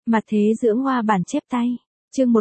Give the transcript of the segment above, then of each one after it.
Mặt thế dưỡng hoa bản chép tay. Chương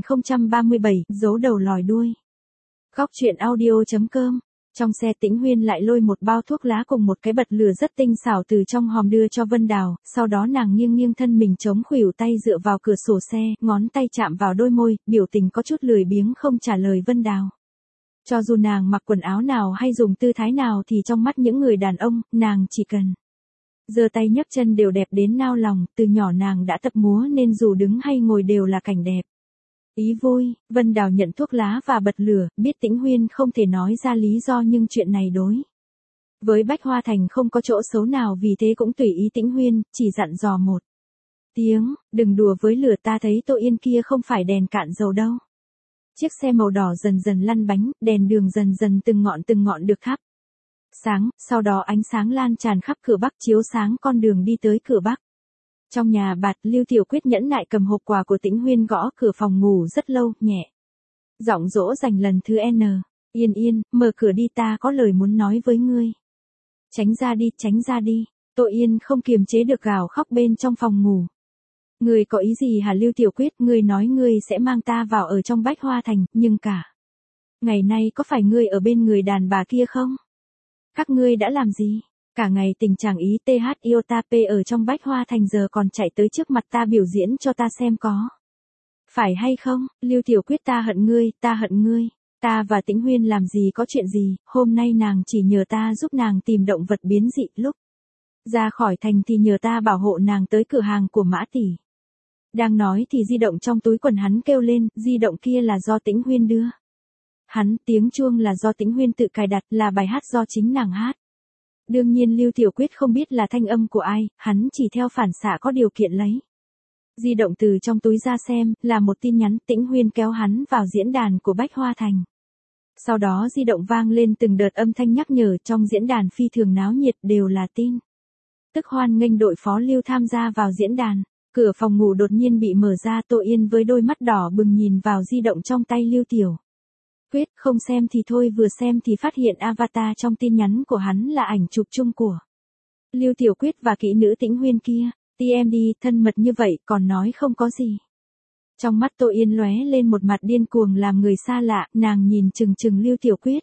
1037, giấu đầu lòi đuôi. Góc truyện audio.com. Trong xe Tĩnh Huyên lại lôi một bao thuốc lá cùng một cái bật lửa rất tinh xảo từ trong hòm đưa cho Vân Đào, sau đó nàng nghiêng nghiêng thân mình chống khuỷu tay dựa vào cửa sổ xe, ngón tay chạm vào đôi môi, biểu tình có chút lười biếng không trả lời Vân Đào. Cho dù nàng mặc quần áo nào hay dùng tư thái nào thì trong mắt những người đàn ông, nàng chỉ cần giơ tay nhấc chân đều đẹp đến nao lòng, từ nhỏ nàng đã tập múa nên dù đứng hay ngồi đều là cảnh đẹp. Ý vui, Vân Đào nhận thuốc lá và bật lửa, biết Tĩnh Huyên không thể nói ra lý do nhưng chuyện này đối với Bách Hoa Thành không có chỗ xấu nào, vì thế cũng tùy ý Tĩnh Huyên, chỉ dặn dò một tiếng, đừng đùa với lửa, ta thấy Tô Yên kia không phải đèn cạn dầu đâu. Chiếc xe màu đỏ dần dần lăn bánh, đèn đường dần dần từng ngọn được thắp sáng, sau đó ánh sáng lan tràn khắp cửa Bắc chiếu sáng con đường đi tới cửa Bắc. Trong nhà bạt, Lưu Tiểu Quyết nhẫn nại cầm hộp quà của Tĩnh Huyên gõ cửa phòng ngủ rất lâu, nhẹ giọng dỗ dành lần thứ N. Yên Yên, mở cửa đi, ta có lời muốn nói với ngươi. Tránh ra đi. Tô Yên không kiềm chế được gào khóc bên trong phòng ngủ. Ngươi có ý gì hả Lưu Tiểu Quyết, ngươi nói ngươi sẽ mang ta vào ở trong Bách Hoa Thành, nhưng cả ngày nay có phải ngươi ở bên người đàn bà kia không? Các ngươi đã làm gì? Cả ngày tình chàng ý TH Iota P ở trong Bách Hoa Thành giờ còn chạy tới trước mặt ta biểu diễn cho ta xem có phải hay không? Lưu Tiểu Quyết, ta hận ngươi. Ta và Tĩnh Huyên làm gì có chuyện gì, hôm nay nàng chỉ nhờ ta giúp nàng tìm động vật biến dị, lúc ra khỏi thành thì nhờ ta bảo hộ nàng tới cửa hàng của Mã tỷ. Đang nói thì di động trong túi quần hắn kêu lên, di động kia là do Tĩnh Huyên đưa hắn, tiếng chuông là do Tĩnh Huyên tự cài đặt, là bài hát do chính nàng hát. Đương nhiên Lưu Tiểu Quyết không biết là thanh âm của ai, hắn chỉ theo phản xạ có điều kiện lấy di động từ trong túi ra xem, là một tin nhắn. Tĩnh Huyên kéo hắn vào diễn đàn của Bách Hoa Thành. Sau đó di động vang lên từng đợt âm thanh nhắc nhở, trong diễn đàn phi thường náo nhiệt, đều là tin tức hoan nghênh đội phó Lưu tham gia vào diễn đàn. Cửa phòng ngủ đột nhiên bị mở ra, Tô Yên với đôi mắt đỏ bừng nhìn vào di động trong tay Lưu Tiểu Quyết, không xem thì thôi, vừa xem thì phát hiện avatar trong tin nhắn của hắn là ảnh chụp chung của Lưu Tiểu Quyết và kỹ nữ Tĩnh Huyên kia. TMD, thân mật như vậy, còn nói không có gì. Trong mắt Tô Yên lóe lên một mặt điên cuồng làm người xa lạ, nàng nhìn chừng Lưu Tiểu Quyết.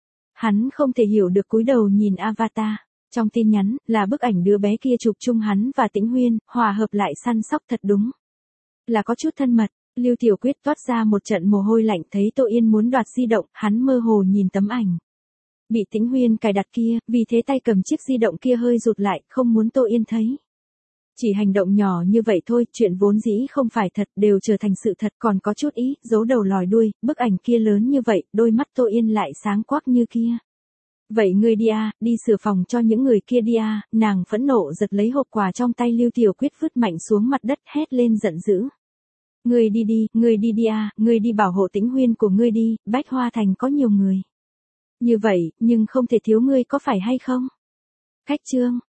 Hắn không thể hiểu được, cúi đầu nhìn avatar. Trong tin nhắn, là bức ảnh đứa bé kia chụp chung hắn và Tĩnh Huyên, hòa hợp lại săn sóc thật đúng là có chút thân mật. Lưu Tiểu Quyết toát ra một trận mồ hôi lạnh, thấy Tô Yên muốn đoạt di động, hắn mơ hồ nhìn tấm ảnh bị Tĩnh Huyên cài đặt kia, vì thế tay cầm chiếc di động kia hơi rụt lại, không muốn Tô Yên thấy. Chỉ hành động nhỏ như vậy thôi, chuyện vốn dĩ không phải thật, đều trở thành sự thật, còn có chút ý, giấu đầu lòi đuôi, bức ảnh kia lớn như vậy, đôi mắt Tô Yên lại sáng quắc như kia. Vậy ngươi đi à, đi sửa phòng cho những người kia đi à, nàng phẫn nộ giật lấy hộp quà trong tay Lưu Tiểu Quyết vứt mạnh xuống mặt đất, hét lên giận dữ. Ngươi đi à, ngươi đi bảo hộ Tĩnh Huyên của ngươi đi, Bách Hoa Thành có nhiều người như vậy, nhưng không thể thiếu ngươi, có phải hay không? Khách trương,